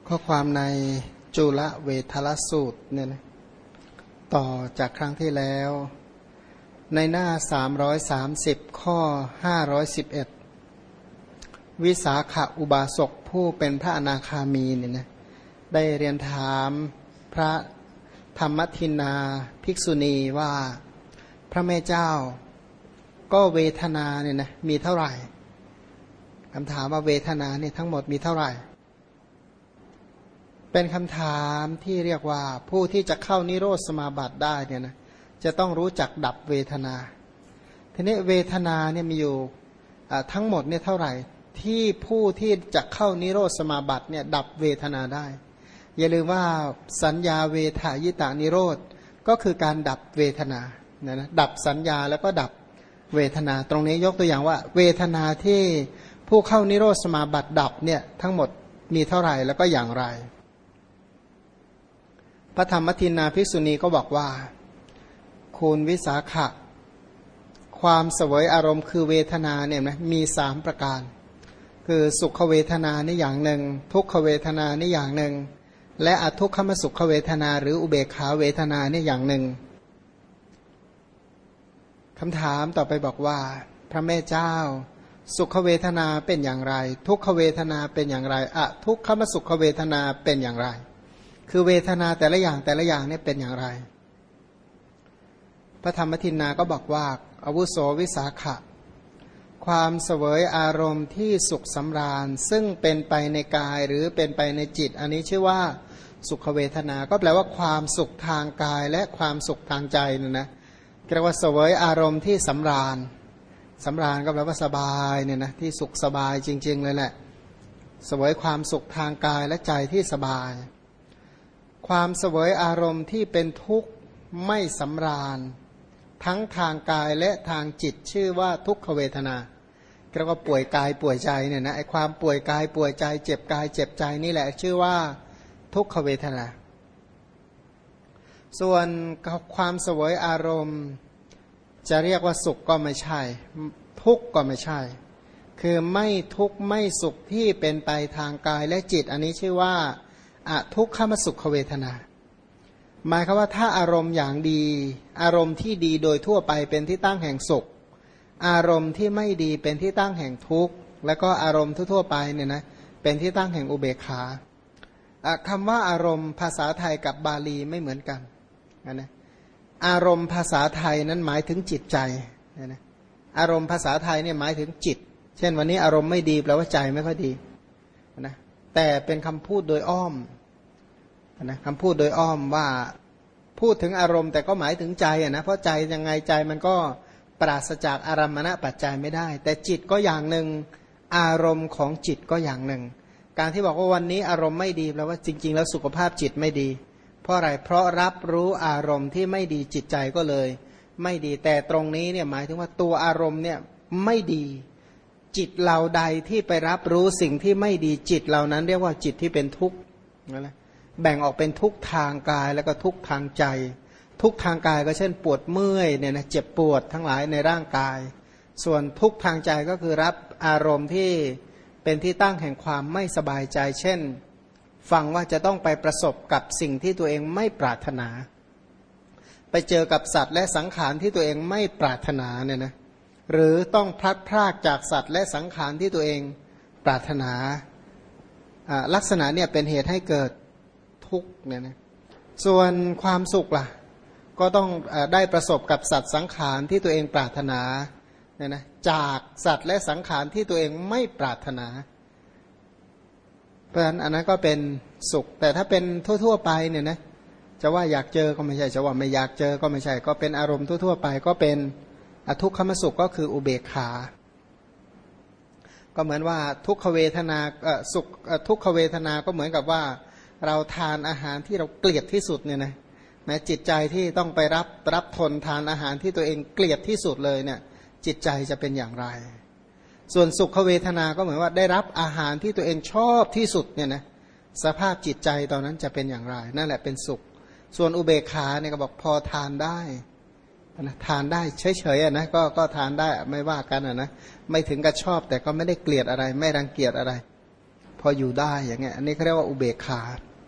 ข้อความในจุลเวทลสูตรเนี่ยนะต่อจากครั้งที่แล้วในหน้า330ข้อ511วิสาขอุบาสกผู้เป็นพระอนาคามีเนี่ยนะได้เรียนถามพระธรรมทินนาภิกษุณีว่าพระแม่เจ้าก็เวทนาเนี่ยนะมีเท่าไหร่คำถามว่าเวทนาเนี่ยทั้งหมดมีเท่าไหร่เป็นคำถามที่เรียกว่าผู้ที่จะเข้านิโรธสมาบัติได้เนี่ยนะจะต้องรู้จักดับเวทนาทีนี้เวทนาเนี่ยมีอยู่ทั้งหมดเนี่ยเท่าไหร่ที่ผู้ที่จะเข้านิโรธสมาบัติเนี่ยดับเวทนาได้อย่าลืมว่าสัญญาเวทายตานิโรธก็คือการดับเวทนานะดับสัญญาแล้วก็ดับเวทนาตรงนี้ยกตัวอย่างว่าเวทนาที่ผู้เข้านิโรธสมาบัติดับเนี่ยทั้งหมดมีเท่าไหร่แล้วก็อย่างไรพระธรรมทินนาภิกษุณีก็บอกว่าคุณวิสาขะความเสวยอารมณ์คือเวทนาเนี่ยนะมี3ประการคือสุขเวทนานี่อย่างหนึ่งทุกขเวทนานี่อย่างหนึ่งและอทุกขมสุขเวทนาหรืออุเบกขาเวทนานี่อย่างหนึ่งคำถามต่อไปบอกว่าพระแม่เจ้าสุขเวทนาเป็นอย่างไรทุกขเวทนาเป็นอย่างไรอทุกขมสุขเวทนาเป็นอย่างไรคือเวทนาแต่ละอย่างแต่ละอย่างนี่เป็นอย่างไรพระธรรมทินนาก็บอกว่าอาวุโสวิสาขะความเสวยอารมณ์ที่สุขสำราญซึ่งเป็นไปในกายหรือเป็นไปในจิตอันนี้ชื่อว่าสุขเวทนาก็แปลว่าความสุขทางกายและความสุขทางใจเนี่ยนะเรียกว่าเสวยอารมณ์ที่สำราญสำราญก็แปลว่าสบายเนี่ยนะที่สุขสบายจริงๆเลยแหละเสวยความสุขทางกายและใจที่สบายความเสวยอารมณ์ที่เป็นทุกข์ไม่สำราญทั้งทางกายและทางจิตชื่อว่าทุกขเวทนาเรียกว่าป่วยกายป่วยใจเนี่ยนะไอความป่วยกายป่วยใจเจ็บกายเจ็บใจนี่แหละชื่อว่าทุกขเวทนาส่วนความเสวยอารมณ์จะเรียกว่าสุขก็ไม่ใช่ทุกข์ก็ไม่ใช่คือไม่ทุกข์ไม่สุขที่เป็นไปทางกายและจิตอันนี้ชื่อว่าอทุกขมสุขเวทนาหมายความว่าถ้าอารมณ์อย่างดีอารมณ์ที่ดีโดยทั่วไปเป็นที่ตั้งแห่งสุขอารมณ์ที่ไม่ดีเป็นที่ตั้งแห่งทุกข์แล้วก็อารมณ์ทั่วไปเนี่ยนะเป็นที่ตั้งแห่งอุเบกขาคำว่าอารมณ์ภาษาไทยกับบาลีไม่เหมือนกันนะอารมณ์ภาษาไทยนั้นหมายถึงจิตใจนะอารมณ์ภาษาไทยเนี่ยหมายถึงจิตเช่นวันนี้อารมณ์ไม่ดีแปลว่าใจไม่ค่อยดีนะแต่เป็นคำพูดโดยอ้อมนะคำพูดโดยอ้อมว่าพูดถึงอารมณ์แต่ก็หมายถึงใจนะเพราะใจยังไงใจมันก็ปราศจากอารมณปัจจัยไม่ได้แต่จิตก็อย่างหนึ่งอารมณ์ของจิตก็อย่างหนึ่งการที่บอกว่าวันนี้อารมณ์ไม่ดีแปลว่าจริงๆแล้วสุขภาพจิตไม่ดีเพราะอะไรเพราะรับรู้อารมณ์ที่ไม่ดีจิตใจก็เลยไม่ดีแต่ตรงนี้เนี่ยหมายถึงว่าตัวอารมณ์เนี่ยไม่ดีจิตเราใดที่ไปรับรู้สิ่งที่ไม่ดีจิตเหล่านั้นเรียกว่าจิตที่เป็นทุกข์นั่นแหละแบ่งออกเป็นทุกทางกายแล้วก็ทุกทางใจทุกทางกายก็เช่นปวดเมื่อยเนี่ยนะเจ็บปวดทั้งหลายในร่างกายส่วนทุกทางใจก็คือรับอารมณ์ที่เป็นที่ตั้งแห่งความไม่สบายใจเช่นฟังว่าจะต้องไปประสบกับสิ่งที่ตัวเองไม่ปรารถนาไปเจอกับสัตว์และสังขารที่ตัวเองไม่ปรารถนาเนี่ยนะหรือต้องพลัดพรากจากสัตว์และสังขารที่ตัวเองปรารถนาลักษณะเนี่ยเป็นเหตุให้เกิดทุกข์เนี่ยนะส่วนความสุขล่ะก็ต้องได้ประสบกับสัตว์สังขารที่ตัวเองปรารถนาเนี่ยนะจากสัตว์และสังขารที่ตัวเองไม่ปรารถนาเพราะฉะนั้นอันนั้นก็เป็นสุขแต่ถ้าเป็นทั่วๆไปเนี่ยนะจะว่าอยากเจอก็ไม่ใช่จะว่าไม่อยากเจอก็ไม่ใช่ก็เป็นอารมณ์ทั่วๆไปก็เป็นอทุกขมสุขก็คืออุเบกขาก็เหมือนว่าทุกขเวทนาสุขทุกขเวทนาก็เหมือนกับว่าเราทานอาหารที่เราเกลียดที่สุดเนี่ยนะแม้จิตใจที่ต้องไปรับทนทานอาหารที่ตัวเองเกลียดที่สุดเลยเนี่ยจิตใจจะเป็นอย่างไรส่วนสุขเวทนาก็เหมือนว่าได้รับอาหารที่ตัวเองชอบที่สุดเนี่ยนะสภาพจิตใจตอนนั้นจะเป็นอย่างไรนั่นแหละเป็นสุขส่วนอุเบกขาเนี่ยก็บอกพอทานได้นะทานได้เฉยๆนะก็ทานได้ไม่ว่ากันนะไม่ถึงกับชอบแต่ก็ไม่ได้เกลียดอะไรไม่รังเกียจอะไรพออยู่ได้อย่างเงี้ยอันนี้เขาเรียกว่าอุเบกขา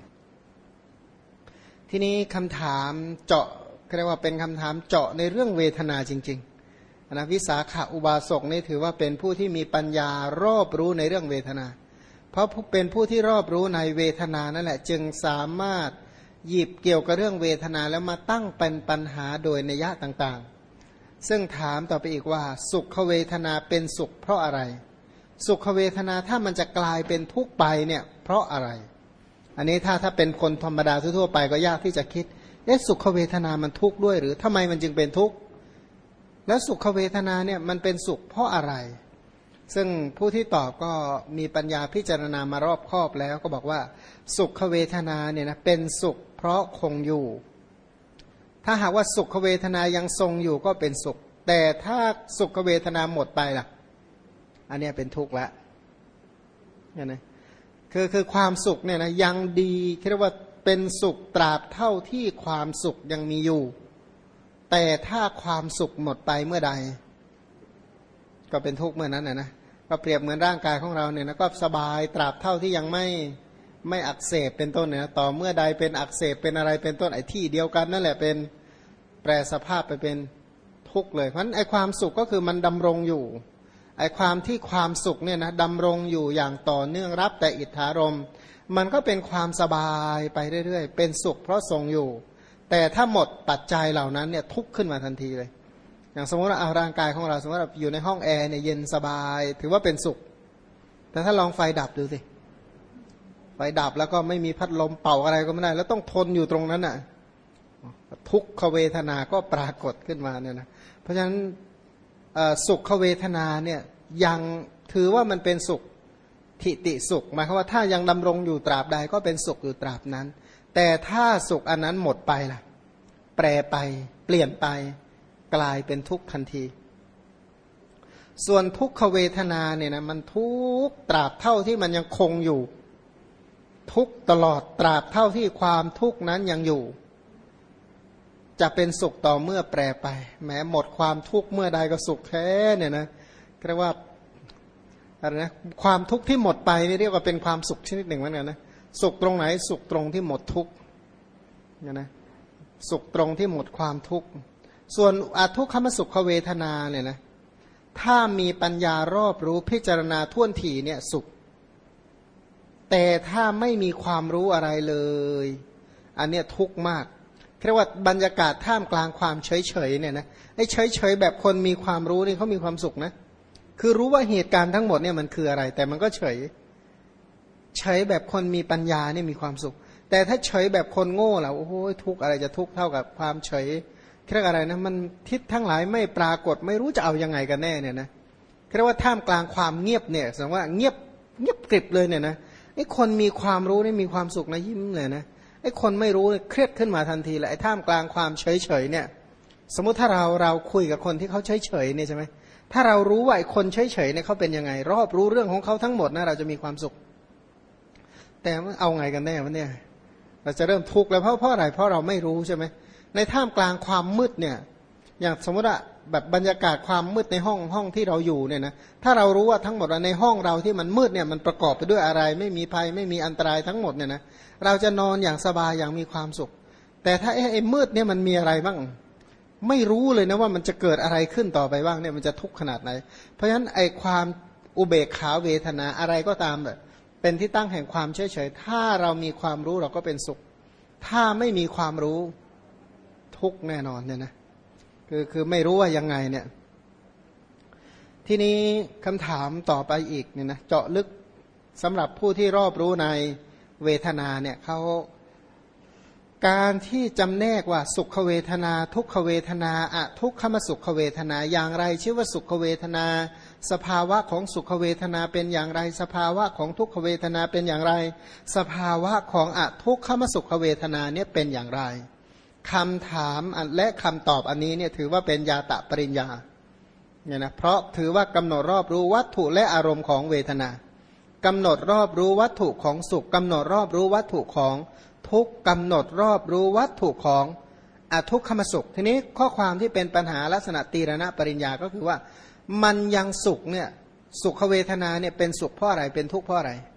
ทีนี้คำถามเจาะเรียกว่าเป็นคำถามเจาะในเรื่องเวทนาจริงๆนะวิสาขาอุบาสกนี่ถือว่าเป็นผู้ที่มีปัญญารอบรู้ในเรื่องเวทนาเพราะเป็นผู้ที่รอบรู้ในเวทนานั่นแหละจึงสามารถหยิบเกี่ยวกับเรื่องเวทนาแล้วมาตั้งเป็นปัญหาโดยนัยยะต่างๆซึ่งถามต่อไปอีกว่าสุขเวทนาเป็นสุขเพราะอะไรสุขเวทนาถ้ามันจะกลายเป็นทุกข์ไปเนี่ยเพราะอะไรอันนี้ถ้าเป็นคนธรรมดาทั่วๆไปก็ยากที่จะคิดสุขเวทนามันทุกข์ด้วยหรือทำไมมันจึงเป็นทุกข์แล้วสุขเวทนาเนี่ยมันเป็นสุขเพราะอะไรซึ่งผู้ที่ตอบก็มีปัญญาพิจารณามารอบคอบแล้วก็บอกว่าสุขเวทนาเนี่ยนะเป็นสุขเพราะคงอยู่ถ้าหากว่าสุขเวทนายังทรงอยู่ก็เป็นสุขแต่ถ้าสุขเวทนาหมดไปล่ะอันนี้เป็นทุกข์ละเห็นไหมคือความสุขเนี่ยนะยังดีเรียกว่าเป็นสุขตราบเท่าที่ความสุขยังมีอยู่แต่ถ้าความสุขหมดไปเมื่อใดก็เป็นทุกข์เมื่อนั้นนะก็เปรียบเหมือนร่างกายของเราเนี่ยนะก็สบายตราบเท่าที่ยังไม่อักเสบเป็นต้นเนี่ยต่อเมื่อใดเป็นอักเสบเป็นอะไรเป็นต้นไอ้ที่เดียวกันนั่นแหละเป็นแปรสภาพไปเป็นทุกข์เลยเพราะฉะนั้นไอ้ความสุขก็คือมันดำรงอยู่ไอ้ความที่ความสุขเนี่ยนะดำรงอยู่อย่างต่อเนื่องรับแต่อิทธารมมันก็เป็นความสบายไปเรื่อยๆเป็นสุขเพราะทรงอยู่แต่ถ้าหมดปัจจัยเหล่านั้นเนี่ยทุกข์ขึ้นมาทันทีเลยอย่างสมมติว่าเอาร่างกายของเราสมมติว่าอยู่ในห้องแอร์เนี่ยเย็นสบายถือว่าเป็นสุขแต่ถ้าลองไฟดับดูสิไฟดับแล้วก็ไม่มีพัดลมเป่าอะไรก็ไม่ได้แล้วต้องทนอยู่ตรงนั้นน่ะทุกขเวทนาก็ปรากฏขึ้นมาเนี่ยนะเพราะฉะนั้นสุขเวทนาเนี่ยยังถือว่ามันเป็นสุขทิติสุขหมายความว่าถ้ายังดำรงอยู่ตราบใดก็เป็นสุขอยู่ตราบนั้นแต่ถ้าสุขอันนั้นหมดไปล่ะแปรไปเปลี่ยนไปกลายเป็นทุกข์ทันทีส่วนทุกขเวทนาเนี่ยนะมันทุกข์ตราบเท่าที่มันยังคงอยู่ทุกข์ตลอดตราบเท่าที่ความทุกข์นั้นยังอยู่จะเป็นสุขต่อเมื่อแปรไปแม้หมดความทุกข์เมื่อใดก็สุขแท้เนี่ยนะเรียกว่าอะไรนะความทุกข์ที่หมดไปนี่เรียกว่าเป็นความสุขชนิดหนึ่งเหมือนกันนะสุขตรงไหนสุขตรงที่หมดทุกข์นะสุขตรงที่หมดความทุกข์ส่วนอทุกขมสุขเวทนาเนี่ยนะถ้ามีปัญญารอบรู้พิจารณาท่วนถี่เนี่ยสุขแต่ถ้าไม่มีความรู้อะไรเลยอันเนี้ยทุกข์มากเรียกว่าบรรยากาศท่ามกลางความเฉยๆเนี่ยนะไอ้เฉยๆแบบคนมีความรู้นี่เขามีความสุขนะคือรู้ว่าเหตุการณ์ทั้งหมดเนี่ยมันคืออะไรแต่มันก็เฉยแบบคนมีปัญญาเนี่ยมีความสุขแต่ถ้าเฉยแบบคนโง่ล่ะโอ้โหทุกข์อะไรจะทุกข์เท่ากับความเฉยเรียกอะไรนะมันทิศทั้งหลายไม่ปรากฏไม่รู้จะเอายังไงกันแน่เนี่ยนะเรียกว่าท่ามกลางความเงียบเนี่ยแสดงว่าเงียบกริบเลยเนี่ยนะไอ้คนมีความรู้นี่มีความสุขนะยิ้มเลยนะไอ้คนไม่รู้เครียดขึ้นมาทันทีเลยไอ้ท่ามกลางความเฉยเนี่ยสมมุติถ้าเราคุยกับคนที่เขาเฉยเนี่ยใช่ไหมถ้าเรารู้ว่าไอ้คนเฉยเนี่ยเขาเป็นยังไงรอบรู้เรื่องของเขาทั้งหมดนะเราจะมีความสุขแต่เอาไงกันแน่วะเนี่ยเราจะเริ่มทุกข์แล้วเพราะอะไรเพราะเราไม่รู้ใช่ไหมในท่ามกลางความมืดเนี่ยอย่างสมมติว่าแบบบรรยากาศความมืดในห้องที่เราอยู่เนี่ยนะถ้าเรารู้ว่าทั้งหมดในห้องเราที่มันมืดเนี่ยมันประกอบไปด้วยอะไรไม่มีภัยไม่มีอันตรายทั้งหมดเนี่ยนะเราจะนอนอย่างสบายอย่างมีความสุขแต่ถ้าไอ้มืดเนี่ยมันมีอะไรบ้างไม่รู้เลยนะว่ามันจะเกิดอะไรขึ้นต่อไปบ้างเนี่ยมันจะทุกข์ขนาดไหนเพราะฉะนั้นไอ้ความอุเบกขาเวทนาอะไรก็ตามแบบเป็นที่ตั้งแห่งความเฉยๆถ้าเรามีความรู้เราก็เป็นสุขถ้าไม่มีความรู้ทุกข์แน่นอนเนี่ยนะคือไม่รู้ว่ายังไงเนี่ยทีนี้คำถามต่อไปอีกเนี่ยนะเจาะลึกสำหรับผู้ที่รอบรู้ในเวทนาเนี่ยเขาการที่จำแนกว่าสุขเวทนาทุกขเวทนาอทุกขมสุขเวทนาอย่างไรชื่อว่าสุขเวทนาสภาวะของสุขเวทนาเป็นอย่างไรสภาวะของทุกขเวทนาเป็นอย่างไรสภาวะของอทุกขมสุขเวทนาเนี่ยเป็นอย่างไรคำถามและคำตอบอันนี้เนี่ยถือว่าเป็นญาตะปริญญาเนี่ยนะเพราะถือว่ากำหนดรอบรู้วัตถุและอารมณ์ของเวทนากำหนดรอบรู้วัตถุของสุขกำหนดรอบรู้วัตถุของทุกกำหนดรอบรู้วัตถุของอทุกขมสุขทีนี้ข้อความที่เป็นปัญหาลักษณะตีรณปริญญาก็คือว่ามันยังสุขเนี่ยสุขเวทนาเนี่ยเป็นสุขเพราะอะไรเป็นทุกข์เพราะอะไร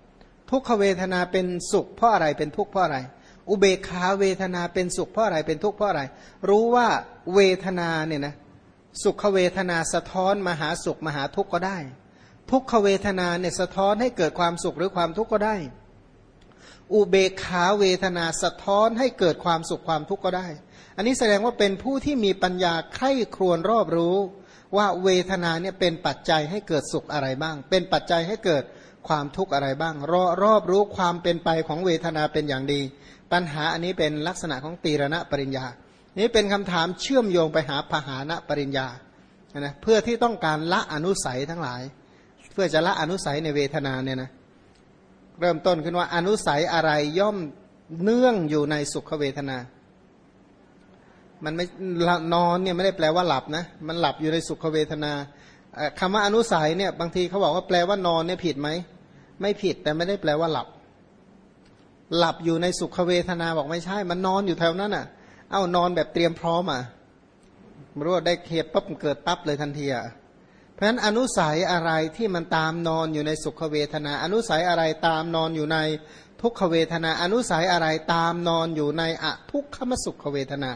ทุกขเวทนาเป็นสุขเพราะอะไรเป็นทุกข์เพราะอะไรอุเบกขาเวทนาเป็นสุขเพราะอะไรเป็นทุกข์เพราะอะไรรู้ว่าเวทนาเนี่ยนะสุขเวทนาสะท้อนมาหาสุขมาหาทุกข์ก็ได้ทุกขเวทนาเนี่ยสะท้อนให้เกิดความสุขหรือความทุกข์ก็ได้อุเบกขาเวทนาสะท้อนให้เกิดความสุขความทุกข์ก็ได้อันนี้แสดงว่าเป็นผู้ที่มีปัญญาใคร่ครวญรอบรู้ว่าเวทนาเนี่ยเป็นปัจจัยให้เกิดสุขอะไรบ้างเป็นปัจจัยให้เกิดความทุกข์อะไรบ้างรอบรู้ความเป็นไปของเวทนาเป็นอย่างดีปัญหาอันนี้เป็นลักษณะของตีรณปริญญานี้เป็นคำถามเชื่อมโยงไปหาพหานปริญญานะเพื่อที่ต้องการละอนุสัยทั้งหลายเพื่อจะละอนุสัยในเวทนาเนี่ยนะเริ่มต้นขึ้นว่าอนุสัยอะไรย่อมเนื่องอยู่ในสุขเวทนามันไม่นอนเนี่ยไม่ได้แปลว่าหลับนะมันหลับอยู่ในสุขเวทนาคำว่าอนุสัยเนี่ยบางทีเขาบอกว่าแปลว่านอนเนี่ยผิดไหมไม่ผิดแต่ไม่ได้แปลว่าหลับหลับอยู่ในสุขเวทนาบอกไม่ใช่มันนอนอยู่แถวนั้นอ่ะเอ้านอนแบบเตรียมพร้อมอ่ะไม่รู้ว่าได้เหตุปั๊บเกิดปั๊บเลยทันทีอ่ะเพราะฉะนั้นอนุสัยอะไรที่มันตามนอนอยู่ในสุขเวทนาอนุสัยอะไรตามนอนอยู่ในทุกขเวทนาอนุสัยอะไรตามนอนอยู่ในอทุกขมสุขเวทนา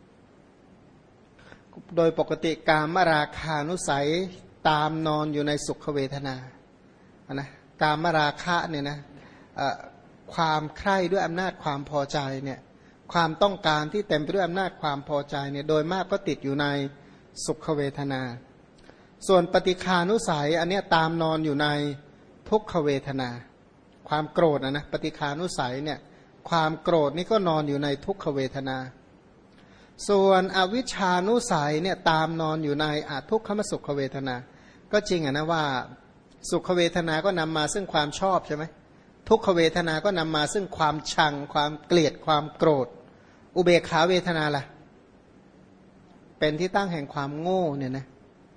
โดยปกติกามราคานุสัยตามนอนอยู่ในสุขเวทนานะกามราคะเนี่ยนะความใคร่ด้วยอำนาจความพอใจเนี่ยความต้องการที่เต็มไปด้วยอำนาจความพอใจเนี่ยโดยมากก็ติดอยู่ในสุขเวทนาส่วนปฏิฆานุสัยอันเนี้ยตามนอนอยู่ในทุกขเวทนาความโกรธนะปฏิฆานุสัยเนี่ยความโกรธนี่ก็นอนอยู่ในทุกขเวทนาส่วนอวิชชานุสัยเนี่ยตามนอนอยู่ในอทุกขมสุขเวทนาก็จริงนะว่าสุขเวทนาก็นำมาซึ่งความชอบใช่ไหมทุกขเวทนาก็นำมาซึ่งความชังความเกลียดความโกรธอุเบกขาเวทนาล่ะเป็นที่ตั้งแห่งความโง่เนี่ยนะ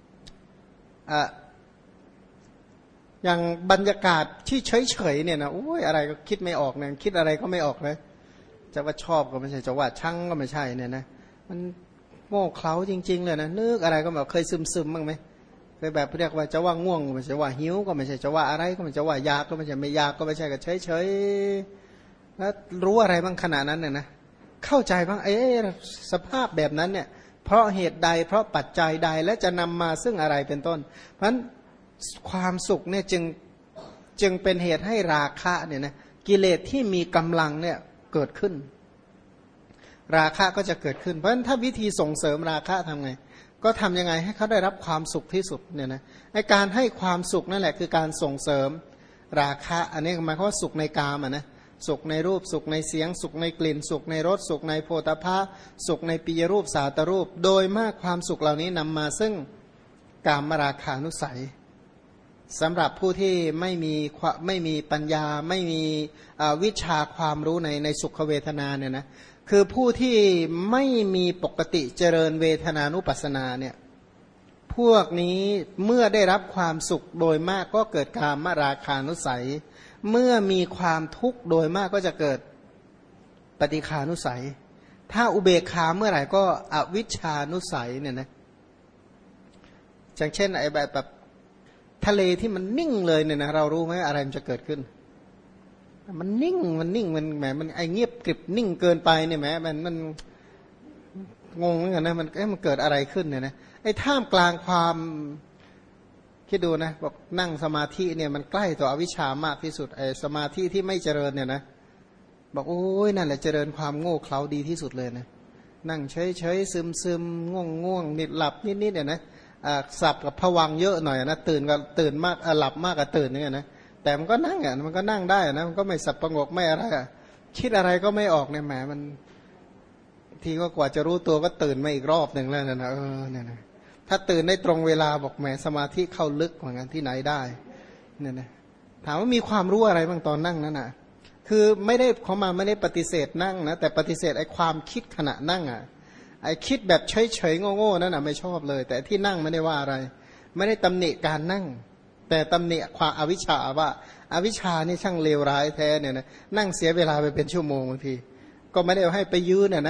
อย่างบรรยากาศที่เฉยๆเนี่ยนะโอ้ยอะไรก็คิดไม่ออกเนี่ยคิดอะไรก็ไม่ออกเลยจะว่าชอบก็ไม่ใช่จะว่าชังก็ไม่ใช่เนี่ยนะมันโง่เขลาจริงๆเลยนะนึกอะไรก็แบบเคยซึมๆบ้างไหมเคยแบบเรียกว่าจะว่าง่วงก็ไม่ใช่ว่าหิวก็ไม่ใช่จะว่าอะไรก็ไม่ใช่ว่ายากก็ไม่ใช่ไม่ยากก็ไม่ใช่ก็เฉยๆแล้วรู้อะไรบ้างขณะนั้นเนี่ยนะเข้าใจบ้างสภาพแบบนั้นเนี่ยเพราะเหตุใดเพราะปัจจัยใดและจะนำมาซึ่งอะไรเป็นต้นเพราะฉะนั้นความสุขเนี่ยจึงเป็นเหตุให้ราคะเนี่ยนะกิเลสที่มีกำลังเนี่ยเกิดขึ้นราคะก็จะเกิดขึ้นเพราะฉะนั้นถ้าวิธีส่งเสริมราคะทำไงก็ทำยังไงให้เขาได้รับความสุขที่สุดเนี่ยนะในการให้ความสุขนั่นแหละคือการส่งเสริมราคะอันนี้หมายความว่าสุขในกามอ่ะนะสุขในรูปสุขในเสียงสุขในกลิ่นสุขในรสสุขในโผฏฐัพพะสุขในปิยรูปสาตรูปโดยมากความสุขเหล่านี้นำมาซึ่งกามราคานุสัยสำหรับผู้ที่ไม่มีปัญญาไม่มีวิชาความรู้ในสุขเวทนาเนี่ยนะคือผู้ที่ไม่มีปกติเจริญเวทนานุปัสสนาเนี่ยพวกนี้เมื่อได้รับความสุขโดยมากก็เกิดกามราคานุสัยเมื่อมีความทุกข์โดยมากก็จะเกิดปฏิฆานุสัยถ้าอุเบกขาเมื่อไหร่ก็อวิชชานุสัยเนี่ยนะอย่างเช่นไอ้แบบทะเลที่มันนิ่งเลยเนี่ยนะเรารู้ไหมอะไรมันจะเกิดขึ้นมันนิ่งมันแหมมันไอเงียบกริบนิ่งเกินไปเนี่ยแหมมันงงเหมือนกันนะมันเกิดอะไรขึ้นเนี่ยนะไอ้ท่ามกลางความคิดดูนะบอกนั่งสมาธิเนี่ยมันใกล้ต่ออวิชชามากที่สุดไอ้สมาธิที่ไม่เจริญเนี่ยนะบอกโอ้ยนั่นแหละเจริญความโง่เขลาดีที่สุดเลยนะนั่งเฉยซึมง่วงนิดหลับนิดเนี่ยนะสับกับผวังเยอะหน่อยนะตื่นก็ตื่นมากหลับมากก็ตื่นเนี่ยนะแต่มันก็นั่งอ่ะมันก็นั่งได้นะมันก็ไม่สับประงกไม่อะไรอ่ะคิดอะไรก็ไม่ออกเนี่ยแหมมันทีก็กว่าจะรู้ตัวก็ตื่นมาอีกรอบหนึ่งแล้วนะเนี่ยนะถ้าตื่นได้ตรงเวลาบอกแหมสมาธิเข้าลึกเหมือนกันที่ไหนได้เนี่ยนะถามว่ามีความรู้อะไรบ้างตอนนั่งนั่นน่ะคือไม่ได้เขามาไม่ได้ปฏิเสธนั่งนะแต่ปฏิเสธไอ้ความคิดขณะนั่งอ่ะไอ้คิดแบบเฉยๆโง่ๆนั่นน่ะไม่ชอบเลยแต่ที่นั่งไม่ได้ว่าอะไรไม่ได้ตำหนิการนั่งแต่ตำหนิความอวิชชาว่าอวิชชานี่ช่างเลวร้ายแท้เนี่ยนะนั่งเสียเวลาไปเป็นชั่วโมงบางทีก็ไม่ได้ให้ไปยืนเนี่ยนะ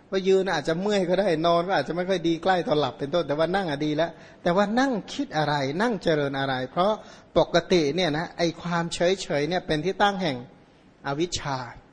ว่ายืนอาจจะเมื่อยก็ได้นอนก็อาจจะไม่ค่อยดีใกล้ตอนหลับเป็นต้นแต่ว่านั่งดีแล้วแต่ว่านั่งคิดอะไรนั่งเจริญอะไรเพราะปกติเนี่ยนะไอความเฉยๆเนี่ยเป็นที่ตั้งแห่งอวิชชา